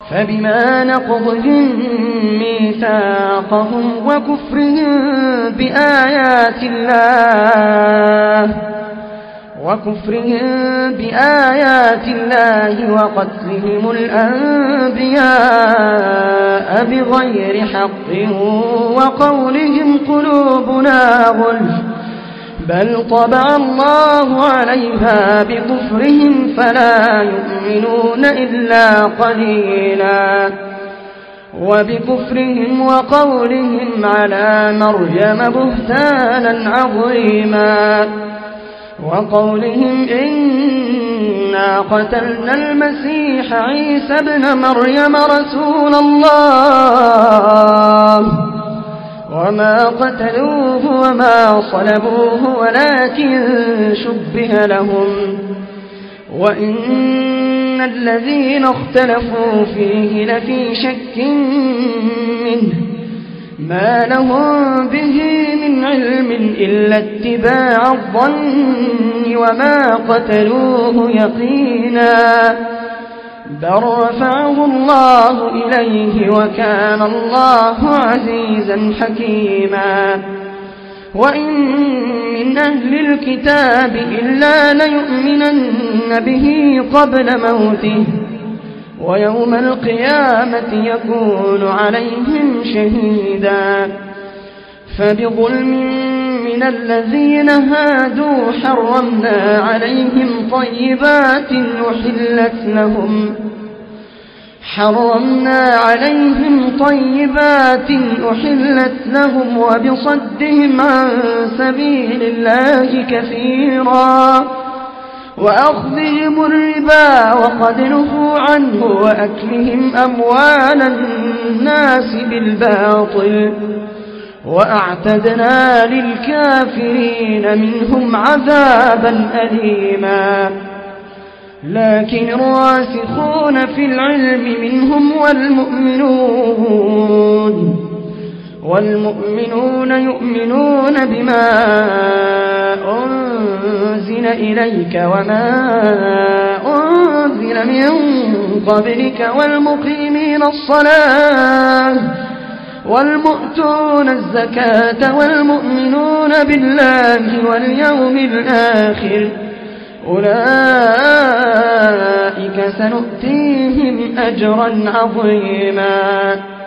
فبما نقضهم ميثاقهم وكفرهم بآيات الله وقتلهم الأنبياء بغير حق وقولهم قلوبنا غلف بل طبع الله عليها بكفرهم فلا يؤمنون إلا قليلا وبكفرهم وقولهم على مريم بهتانا عظيما وقولهم إنا قتلنا المسيح عيسى ابن مريم رسول الله وما قتلوه وما صلبوه ولكن شبه لهم وإن الذين اختلفوا فيه لفي شك منه ما لهم به من علم إلا اتباع الظن وما قتلوه يقينا بل رفعه الله إليه وكان الله عزيزا حكيما وإن من أهل الكتاب إلا ليؤمنن به قبل موته ويوم القيامة يكون عليهم شهيدا فبظلم من الذين هادوا حرمنا عليهم طيبات أحلت لهم وبصدهم عن سبيل الله كثيرا وأخذهم الربا وقد نهوا عنه وأكلهم أموال الناس بالباطل وأعتدنا للكافرين منهم عذابا أليما لكن الراسخون في العلم منهم والمؤمنون يؤمنون بما أنزل إليك وما أنزل من قبلك والمقيمين الصلاة والمؤتون الزكاة والمؤمنون بالله واليوم الآخر أولئك سنؤتيهم أجرا عظيما